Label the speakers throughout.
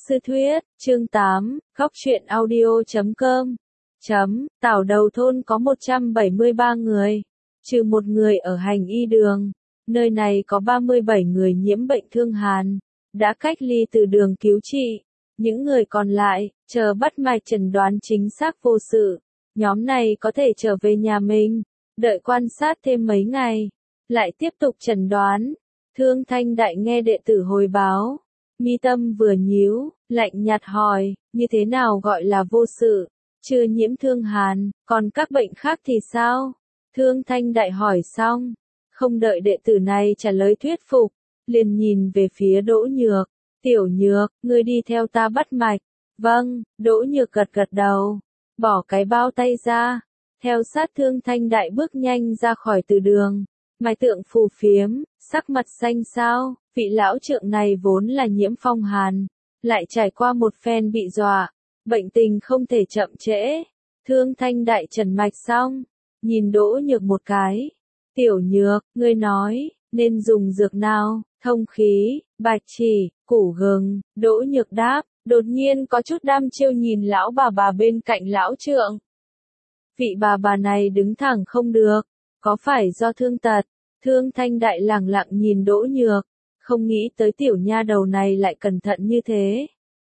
Speaker 1: Sư Thuyết, chương 8, Góc truyện audio.com. Tảo Đầu thôn có 173 người, trừ một người ở hành y đường. Nơi này có 37 người nhiễm bệnh thương hàn, đã cách ly từ đường cứu trị. Những người còn lại, chờ bắt mạch chẩn đoán chính xác vô sự. Nhóm này có thể trở về nhà mình, đợi quan sát thêm mấy ngày, lại tiếp tục chẩn đoán. Thương Thanh Đại nghe đệ tử hồi báo, mi tâm vừa nhíu, lạnh nhạt hỏi, như thế nào gọi là vô sự, chưa nhiễm thương hàn, còn các bệnh khác thì sao? Thương Thanh Đại hỏi xong, không đợi đệ tử này trả lời thuyết phục, liền nhìn về phía Đỗ Nhược, Tiểu Nhược, ngươi đi theo ta bắt mạch. Vâng, Đỗ Nhược gật gật đầu, bỏ cái bao tay ra, theo sát Thương Thanh Đại bước nhanh ra khỏi từ đường. Mai tượng phù phiếm, sắc mặt xanh xao, vị lão trượng này vốn là nhiễm phong hàn, lại trải qua một phen bị dọa, bệnh tình không thể chậm trễ. Thương Thanh Đại trần mạch xong, nhìn Đỗ Nhược một cái. Tiểu Nhược, ngươi nói, nên dùng dược nào? Thông khí, bạch chỉ, củ gừng. Đỗ Nhược đáp, đột nhiên có chút đăm chiêu nhìn lão bà bên cạnh lão trượng. Vị bà này đứng thẳng không được, có phải do thương tật? Thương Thanh Đại lẳng lặng nhìn Đỗ Nhược, không nghĩ tới tiểu nha đầu này lại cẩn thận như thế.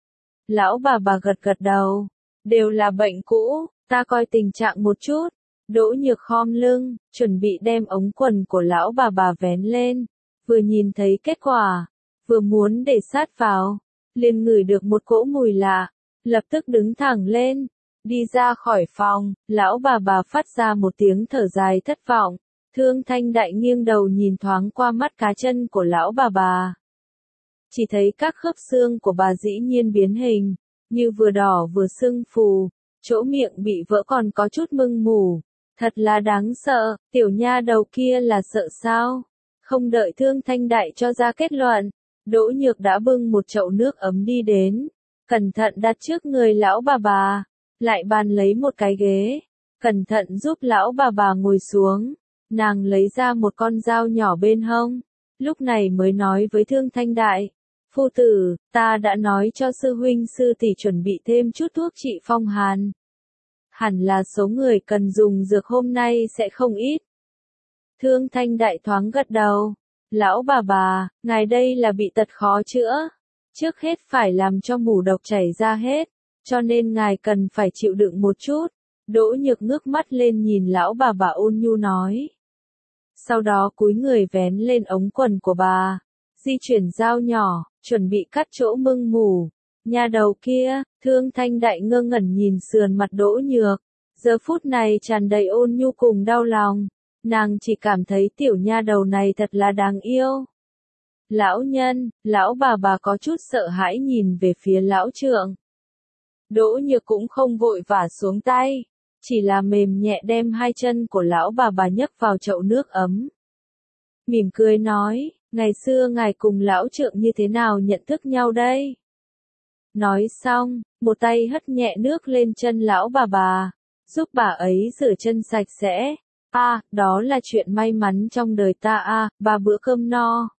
Speaker 1: Lão bà gật gật đầu, đều là bệnh cũ, ta coi tình trạng một chút. Đỗ Nhược khom lưng, chuẩn bị đem ống quần của lão bà vén lên, vừa nhìn thấy kết quả, vừa muốn để sát vào, liền ngửi được một cỗ mùi lạ, lập tức đứng thẳng lên, đi ra khỏi phòng. Lão bà phát ra một tiếng thở dài thất vọng. Thương Thanh Đại nghiêng đầu nhìn thoáng qua mắt cá chân của lão bà. Chỉ thấy các khớp xương của bà dĩ nhiên biến hình, như vừa đỏ vừa sưng phù, chỗ miệng bị vỡ còn có chút mưng mủ. Thật là đáng sợ, tiểu nha đầu kia là sợ sao? Không đợi Thương Thanh Đại cho ra kết luận, Đỗ Nhược đã bưng một chậu nước ấm đi đến, cẩn thận đặt trước người lão bà, lại bàn lấy một cái ghế, cẩn thận giúp lão bà ngồi xuống. Nàng lấy ra một con dao nhỏ bên hông, lúc này mới nói với Thương Thanh Đại, phu tử, ta đã nói cho sư huynh sư tỷ chuẩn bị thêm chút thuốc trị phong hàn. Hẳn là số người cần dùng dược hôm nay sẽ không ít. Thương Thanh Đại thoáng gật đầu, lão bà, ngài đây là bị tật khó chữa, trước hết phải làm cho mủ độc chảy ra hết, cho nên ngài cần phải chịu đựng một chút. Đỗ Nhược ngước mắt lên nhìn lão bà ôn nhu nói. Sau đó cúi người vén lên ống quần của bà, di chuyển dao nhỏ, chuẩn bị cắt chỗ mưng mủ. Nhà đầu kia, Thương Thanh Đại ngơ ngẩn nhìn sườn mặt Đỗ Nhược, giờ phút này tràn đầy ôn nhu cùng đau lòng, nàng chỉ cảm thấy tiểu nha đầu này thật là đáng yêu. Lão nhân, lão bà có chút sợ hãi nhìn về phía lão trượng. Đỗ Nhược cũng không vội vã xuống tay, chỉ là mềm nhẹ đem hai chân của lão bà nhấc vào chậu nước ấm. Mỉm cười nói, ngày xưa ngài cùng lão trượng như thế nào nhận thức nhau đây? Nói xong, một tay hất nhẹ nước lên chân lão bà, giúp bà ấy rửa chân sạch sẽ. Đó là chuyện may mắn trong đời ta 3 bữa cơm no.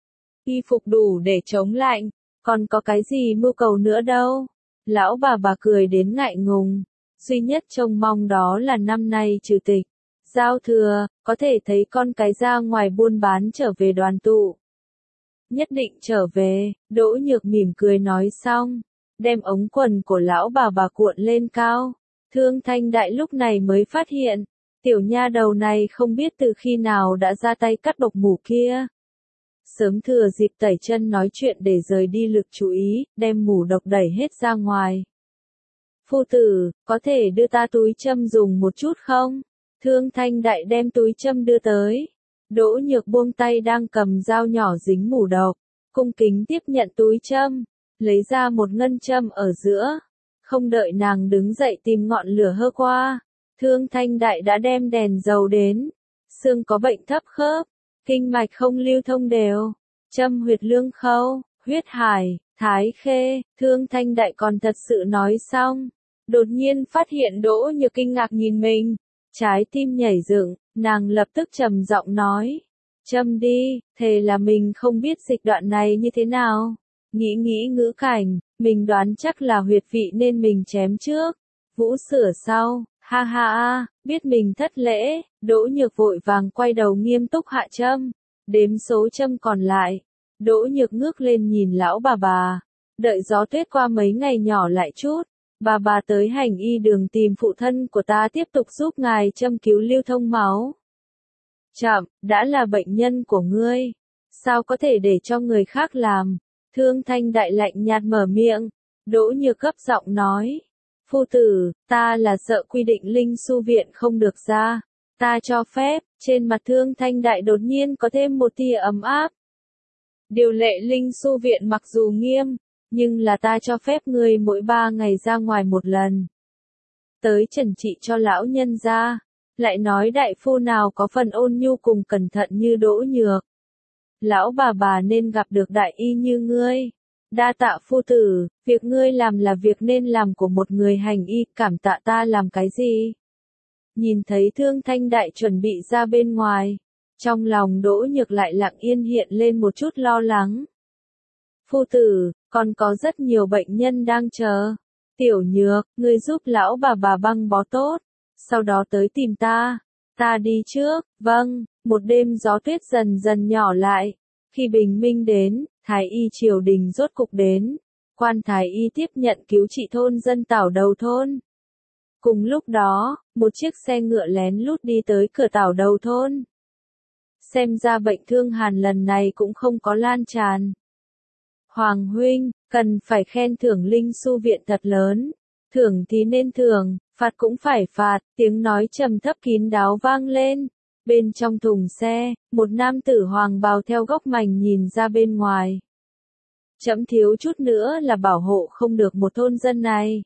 Speaker 1: Y phục đủ để chống lạnh, còn có cái gì mưu cầu nữa đâu. Lão bà cười đến ngại ngùng. Duy nhất trông mong đó là năm nay trừ tịch, giao thừa, có thể thấy con cái ra ngoài buôn bán trở về đoàn tụ. Nhất định trở về, Đỗ Nhược mỉm cười nói xong, đem ống quần của lão bà cuộn lên cao. Thương Thanh Đại lúc này mới phát hiện, tiểu nha đầu này không biết từ khi nào đã ra tay cắt độc mủ kia. Sớm thừa dịp tẩy chân nói chuyện để rời đi lực chú ý, đem mủ độc đẩy hết ra ngoài. Phu tử, có thể đưa ta túi châm dùng một chút không? Thương Thanh Đại đem túi châm đưa tới. Đỗ Nhược buông tay đang cầm dao nhỏ dính mủ độc, cung kính tiếp nhận túi châm, lấy ra một ngân châm ở giữa. Không đợi nàng đứng dậy tìm ngọn lửa hơ qua, Thương Thanh Đại đã đem đèn dầu đến. Xương có bệnh thấp khớp, kinh mạch không lưu thông đều, châm huyệt lương khâu, huyết hải, thái khê. Thương Thanh Đại còn thật sự nói xong, đột nhiên phát hiện Đỗ Nhược kinh ngạc nhìn mình, trái tim nhảy dựng, nàng lập tức trầm giọng nói, châm đi, thề là mình không biết dịch đoạn này như thế nào. nghĩ ngữ cảnh, mình đoán chắc là huyệt vị nên mình chém trước. Vũ sửa sau, ha ha a, biết mình thất lễ, Đỗ Nhược vội vàng quay đầu nghiêm túc hạ châm, đếm số châm còn lại. Đỗ Nhược ngước lên nhìn lão bà, đợi gió tuyết qua mấy ngày nhỏ lại chút, bà tới hành y đường tìm phụ thân của ta tiếp tục giúp ngài châm cứu lưu thông máu. Chậm, đã là bệnh nhân của ngươi, sao có thể để cho người khác làm? Thương Thanh Đại lạnh nhạt mở miệng, Đỗ Nhược gấp giọng nói. Phu tử, ta là sợ quy định linh su viện không được ra. Ta cho phép, trên mặt Thương Thanh Đại đột nhiên có thêm một tia ấm áp. Điều lệ linh su viện mặc dù nghiêm, nhưng là ta cho phép ngươi mỗi 3 ngày ra ngoài một lần. Tới trần trị cho lão nhân ra, lại nói đại phu nào có phần ôn nhu cùng cẩn thận như Đỗ Nhược. Lão bà nên gặp được đại y như ngươi. Đa tạ phu tử, việc ngươi làm là việc nên làm của một người hành y, cảm tạ ta làm cái gì? Nhìn thấy Thương Thanh Đại chuẩn bị ra bên ngoài, trong lòng Đỗ Nhược lại lặng yên hiện lên một chút lo lắng. Phu tử, còn có rất nhiều bệnh nhân đang chờ. Tiểu Nhược, ngươi giúp lão bà băng bó tốt, sau đó tới tìm ta. Ta đi trước, vâng. Một đêm gió tuyết dần dần nhỏ lại. Khi bình minh đến, Thái y triều đình rốt cục đến. Quan Thái y tiếp nhận cứu trị thôn dân Tảo Đầu thôn. Cùng lúc đó, một chiếc xe ngựa lén lút đi tới cửa Tảo Đầu thôn. Xem ra bệnh thương hàn lần này cũng không có lan tràn. Hoàng huynh, cần phải khen thưởng linh su viện thật lớn. Thưởng thì nên thưởng, phạt cũng phải phạt, tiếng nói trầm thấp kín đáo vang lên. Bên trong thùng xe, một nam tử hoàng bào theo góc mảnh nhìn ra bên ngoài. Chậm thiếu chút nữa là bảo hộ không được một thôn dân này.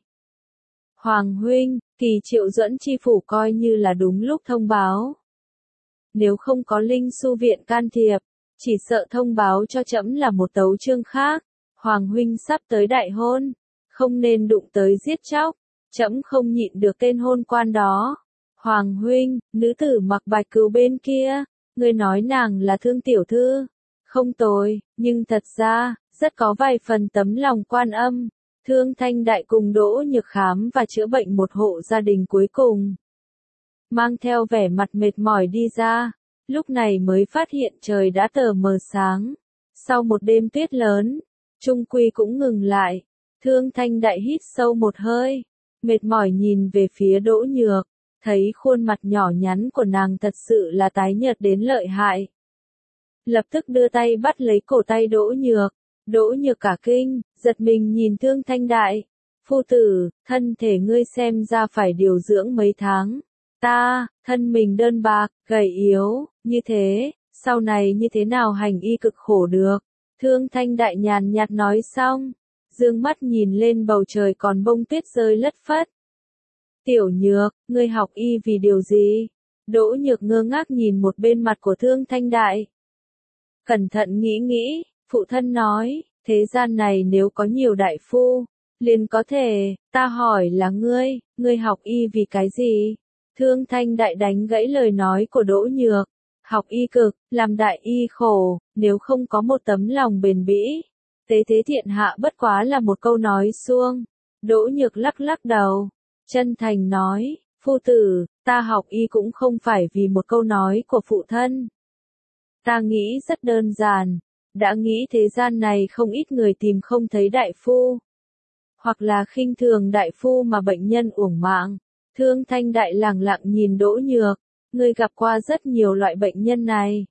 Speaker 1: Hoàng huynh, Kỳ Triệu Duẫn chi phủ coi như là đúng lúc thông báo. Nếu không có linh su viện can thiệp, chỉ sợ thông báo cho trẫm là một tấu chương khác. Hoàng huynh sắp tới đại hôn, không nên đụng tới giết chóc, trẫm không nhịn được tên hôn quan đó. Hoàng huynh, nữ tử mặc bạch cừu bên kia, ngươi nói nàng là Thương tiểu thư, không tồi, nhưng thật ra, rất có vài phần tấm lòng quan âm. Thương Thanh Đại cùng Đỗ Nhược khám và chữa bệnh một hộ gia đình cuối cùng. Mang theo vẻ mặt mệt mỏi đi ra, lúc này mới phát hiện trời đã tờ mờ sáng. Sau một đêm tuyết lớn, trung quy cũng ngừng lại. Thương Thanh Đại hít sâu một hơi, mệt mỏi nhìn về phía Đỗ Nhược, thấy khuôn mặt nhỏ nhắn của nàng thật sự là tái nhợt đến lợi hại. Lập tức đưa tay bắt lấy cổ tay Đỗ Nhược. Đỗ Nhược cả kinh, giật mình nhìn Thương Thanh Đại. Phu tử, thân thể ngươi xem ra phải điều dưỡng mấy tháng. Ta, thân mình đơn bạc, gầy yếu, như thế, sau này như thế nào hành y cực khổ được. Thương Thanh Đại nhàn nhạt nói xong, dương mắt nhìn lên bầu trời còn bông tuyết rơi lất phất. Tiểu Nhược, ngươi học y vì điều gì? Đỗ Nhược ngơ ngác nhìn một bên mặt của Thương Thanh Đại. Cẩn thận nghĩ, phụ thân nói, thế gian này nếu có nhiều đại phu, liền có thể, ta hỏi là ngươi học y vì cái gì? Thương Thanh Đại đánh gãy lời nói của Đỗ Nhược, học y cực, làm đại y khổ, nếu không có một tấm lòng bền bỉ. Tế thế thiện hạ bất quá là một câu nói suông. Đỗ Nhược lắc lắc đầu, chân thành nói, phu tử, ta học y cũng không phải vì một câu nói của phụ thân. Ta nghĩ rất đơn giản, đã nghĩ thế gian này không ít người tìm không thấy đại phu. Hoặc là khinh thường đại phu mà bệnh nhân uổng mạng. Thương Thanh Đại lẳng lặng nhìn Đỗ Nhược, ngươi gặp qua rất nhiều loại bệnh nhân này.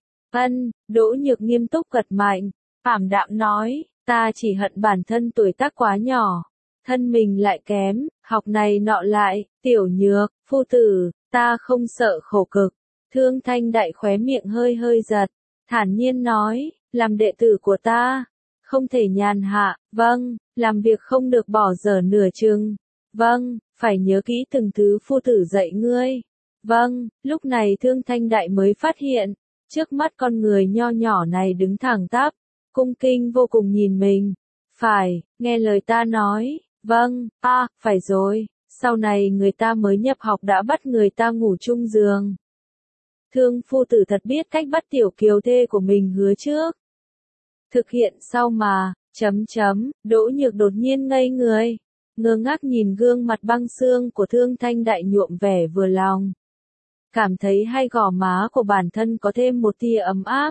Speaker 1: Đỗ Nhược nghiêm túc gật mạnh, ảm đạm nói, ta chỉ hận bản thân tuổi tác quá nhỏ, thân mình lại kém, học này nọ lại, Tiểu Nhược, phu tử, ta không sợ khổ cực. Thương Thanh Đại khóe miệng hơi giật, thản nhiên nói, làm đệ tử của ta, không thể nhàn hạ, vâng, làm việc không được bỏ dở nửa chừng, vâng, phải nhớ kỹ từng thứ phu tử dạy ngươi, vâng. Lúc này Thương Thanh Đại mới phát hiện, trước mắt con người nho nhỏ này đứng thẳng tắp, cung kinh vô cùng nhìn mình. Phải, nghe lời ta nói, vâng, phải rồi, sau này người ta mới nhập học đã bắt người ta ngủ chung giường. Thương phu tử thật biết cách bắt tiểu kiều thê của mình hứa trước. Thực hiện sau mà, Đỗ Nhược đột nhiên ngây người, ngơ ngác nhìn gương mặt băng xương của Thương Thanh Đại nhuộm vẻ vừa lòng. Cảm thấy hai gò má của bản thân có thêm một tia ấm áp.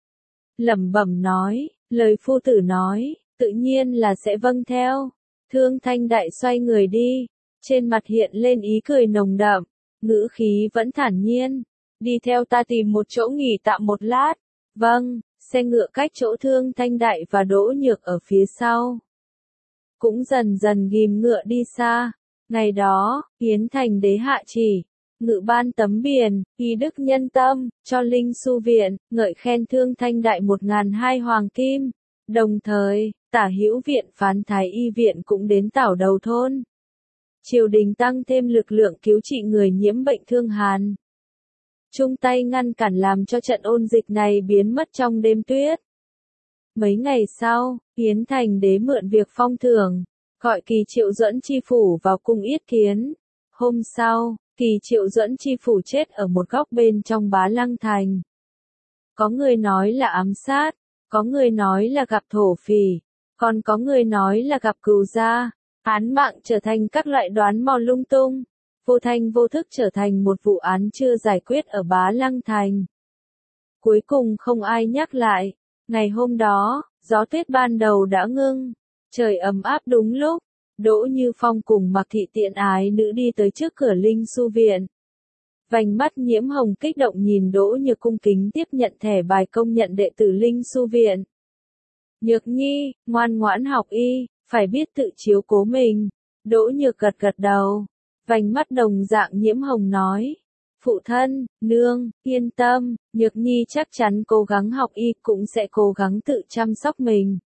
Speaker 1: Lẩm bẩm nói, lời phu tử nói, tự nhiên là sẽ vâng theo. Thương Thanh Đại xoay người đi, trên mặt hiện lên ý cười nồng đậm, ngữ khí vẫn thản nhiên. Đi theo ta tìm một chỗ nghỉ tạm một lát. Vâng, xe ngựa cách chỗ Thương Thanh Đại và Đỗ Nhược ở phía sau. Cũng dần dần ghim ngựa đi xa. Ngày đó, Yến Thành đế hạ chỉ, ngự ban tấm biển, y đức nhân tâm, cho Linh Su Viện, ngợi khen Thương Thanh Đại 1.200 hoàng kim. Đồng thời, Tả Hữu Viện phán Thái Y Viện cũng đến Tảo Đầu thôn. Triều đình tăng thêm lực lượng cứu trị người nhiễm bệnh thương hàn. Chung tay ngăn cản làm cho trận ôn dịch này biến mất trong đêm tuyết. Mấy ngày sau, Yến Thành đế mượn việc phong thưởng, gọi Kỳ Triệu Duẫn chi phủ vào cung yết kiến. Hôm sau, Kỳ Triệu Duẫn chi phủ chết ở một góc bên trong Bá Lăng Thành. Có người nói là ám sát, có người nói là gặp thổ phỉ, còn có người nói là gặp cừu gia. Án mạng trở thành các loại đoán mò lung tung, vô thanh vô thức trở thành một vụ án chưa giải quyết ở Bá Lăng Thành. Cuối cùng không ai nhắc lại. Ngày hôm đó, gió tuyết ban đầu đã ngưng, trời ấm áp đúng lúc. Đỗ Như Phong cùng Mạc Thị Tiện ái nữ đi tới trước cửa Linh Su Viện. Vành mắt nhiễm hồng kích động nhìn Đỗ Nhược cung kính tiếp nhận thẻ bài công nhận đệ tử Linh Su Viện. Nhược nhi, ngoan ngoãn học y, phải biết tự chiếu cố mình. Đỗ Nhược gật gật đầu. Vành mắt đồng dạng nhiễm hồng nói. Phụ thân, nương, yên tâm, Nhược nhi chắc chắn cố gắng học y cũng sẽ cố gắng tự chăm sóc mình.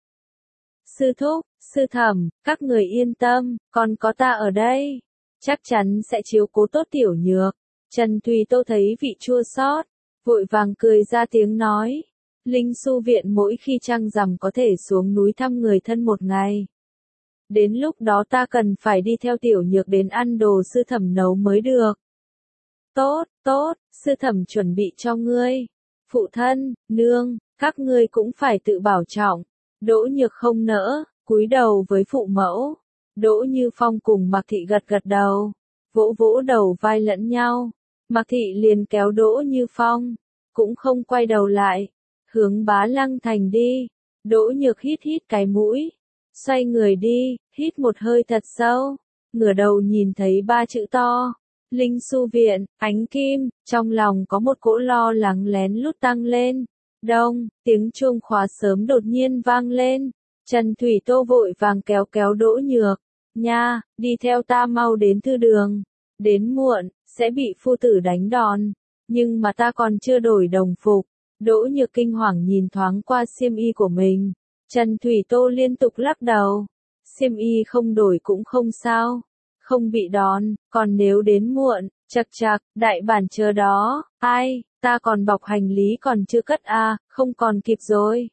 Speaker 1: Sư thúc, sư thẩm, các người yên tâm, còn có ta ở đây. Chắc chắn sẽ chiếu cố tốt tiểu Nhược. Trần Thùy Tô thấy vị chua xót, vội vàng cười ra tiếng nói. Linh Su Viện mỗi khi trăng rằm có thể xuống núi thăm người thân một ngày. Đến lúc đó ta cần phải đi theo tiểu Nhược đến ăn đồ sư thẩm nấu mới được. Tốt, tốt, sư thẩm chuẩn bị cho ngươi. Phụ thân, nương, các ngươi cũng phải tự bảo trọng. Đỗ Nhược không nỡ, cúi đầu với phụ mẫu. Đỗ Như Phong cùng Mạc Thị gật gật đầu, vỗ vỗ đầu vai lẫn nhau. Mạc Thị liền kéo Đỗ Như Phong, cũng không quay đầu lại, hướng Bá Lăng Thành đi. Đỗ Nhược hít hít cái mũi, xoay người đi, hít một hơi thật sâu, ngửa đầu nhìn thấy 3 chữ to, Linh Su Viện, ánh kim, trong lòng có một cỗ lo lắng lén lút tăng lên. Đông, tiếng chuông khóa sớm đột nhiên vang lên, Trần Thủy Tô vội vàng kéo kéo Đỗ Nhược, nha, đi theo ta mau đến thư đường, đến muộn, sẽ bị phu tử đánh đòn, nhưng mà ta còn chưa đổi đồng phục. Đỗ Nhược kinh hoàng nhìn thoáng qua xiêm y của mình, Trần Thủy Tô liên tục lắc đầu, xiêm y không đổi cũng không sao, không bị đòn, còn nếu đến muộn, chậc chậc, đại bản chờ đó, ai, ta còn bọc hành lý còn chưa cất à, không còn kịp rồi.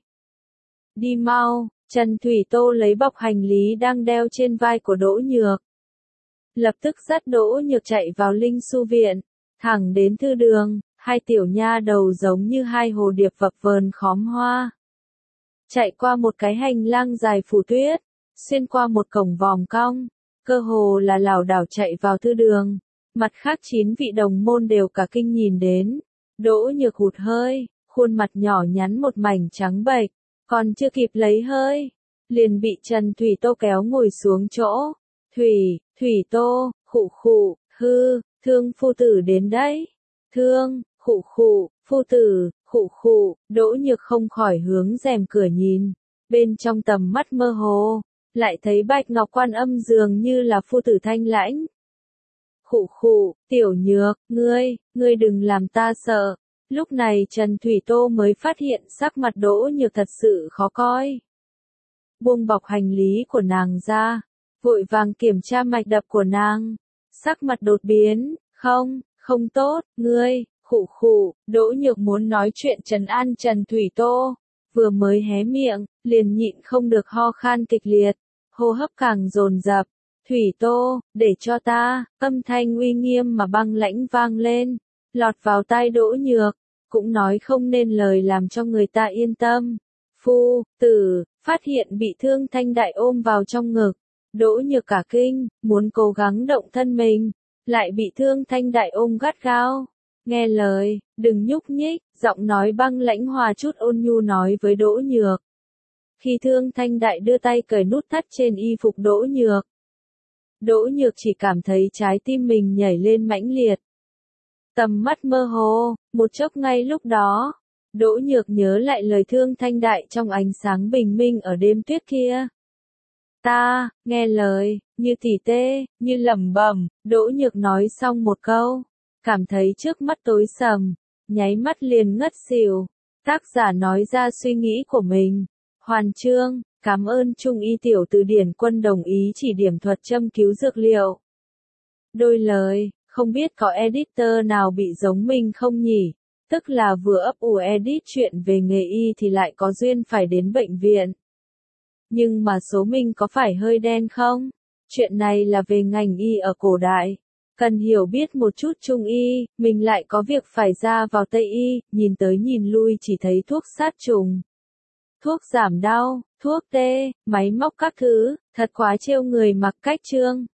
Speaker 1: Đi mau, Trần Thủy Tô lấy bọc hành lý đang đeo trên vai của Đỗ Nhược. Lập tức dắt Đỗ Nhược chạy vào Linh Su Viện, thẳng đến thư đường, hai tiểu nha đầu giống như hai hồ điệp vập vờn khóm hoa. Chạy qua một cái hành lang dài phủ tuyết, xuyên qua một cổng vòm cong, cơ hồ là lảo đảo chạy vào thư đường. Mặt khác 9 vị đồng môn đều cả kinh nhìn đến. Đỗ Nhược hụt hơi, khuôn mặt nhỏ nhắn một mảnh trắng bệch, còn chưa kịp lấy hơi, liền bị Trần Thủy Tô kéo ngồi xuống chỗ. Thủy Tô, khụ khụ, hư, Thương phu tử đến đấy. Thương, khụ khụ, phu tử, khụ khụ, Đỗ Nhược không khỏi hướng rèm cửa nhìn, bên trong tầm mắt mơ hồ, lại thấy Bạch Ngọc Quan Âm dường như là phu tử thanh lãnh. Khụ khụ, tiểu Nhược, ngươi đừng làm ta sợ. Lúc này Trần Thủy Tô mới phát hiện sắc mặt Đỗ Nhược thật sự khó coi. Buông bọc hành lý của nàng ra, vội vàng kiểm tra mạch đập của nàng. Sắc mặt đột biến, không tốt, khụ khụ, Đỗ Nhược muốn nói chuyện trấn an Trần Thủy Tô. Vừa mới hé miệng, liền nhịn không được ho khan kịch liệt, hô hấp càng dồn dập. Thủy Tô, để cho ta, âm thanh uy nghiêm mà băng lãnh vang lên, lọt vào tai Đỗ Nhược, cũng nói không nên lời làm cho người ta yên tâm. Phu, tử, phát hiện bị Thương Thanh Đại ôm vào trong ngực. Đỗ Nhược cả kinh, muốn cố gắng động thân mình, lại bị Thương Thanh Đại ôm gắt gao. Nghe lời, đừng nhúc nhích, giọng nói băng lãnh hòa chút ôn nhu nói với Đỗ Nhược. Khi Thương Thanh Đại đưa tay cởi nút thắt trên y phục Đỗ Nhược, Đỗ Nhược chỉ cảm thấy trái tim mình nhảy lên mãnh liệt. Tầm mắt mơ hồ, một chốc ngay lúc đó, Đỗ Nhược nhớ lại lời Thương Thanh Đại trong ánh sáng bình minh ở đêm tuyết kia. Ta, nghe lời, như tỉ tê, như lẩm bẩm, Đỗ Nhược nói xong một câu, cảm thấy trước mắt tối sầm, nháy mắt liền ngất xỉu. Tác giả nói ra suy nghĩ của mình. Hoàn chương, cảm ơn Trung y tiểu từ điển Quân đồng ý chỉ điểm thuật châm cứu dược liệu. Đôi lời, không biết có editor nào bị giống mình không nhỉ? Tức là vừa ấp ủ edit chuyện về nghề y thì lại có duyên phải đến bệnh viện. Nhưng mà số mình có phải hơi đen không? Chuyện này là về ngành y ở cổ đại. Cần hiểu biết một chút Trung y, mình lại có việc phải ra vào Tây y, nhìn tới nhìn lui chỉ thấy thuốc sát trùng, thuốc giảm đau, thuốc tê, máy móc các thứ, thật quá trêu người mặc cách chương.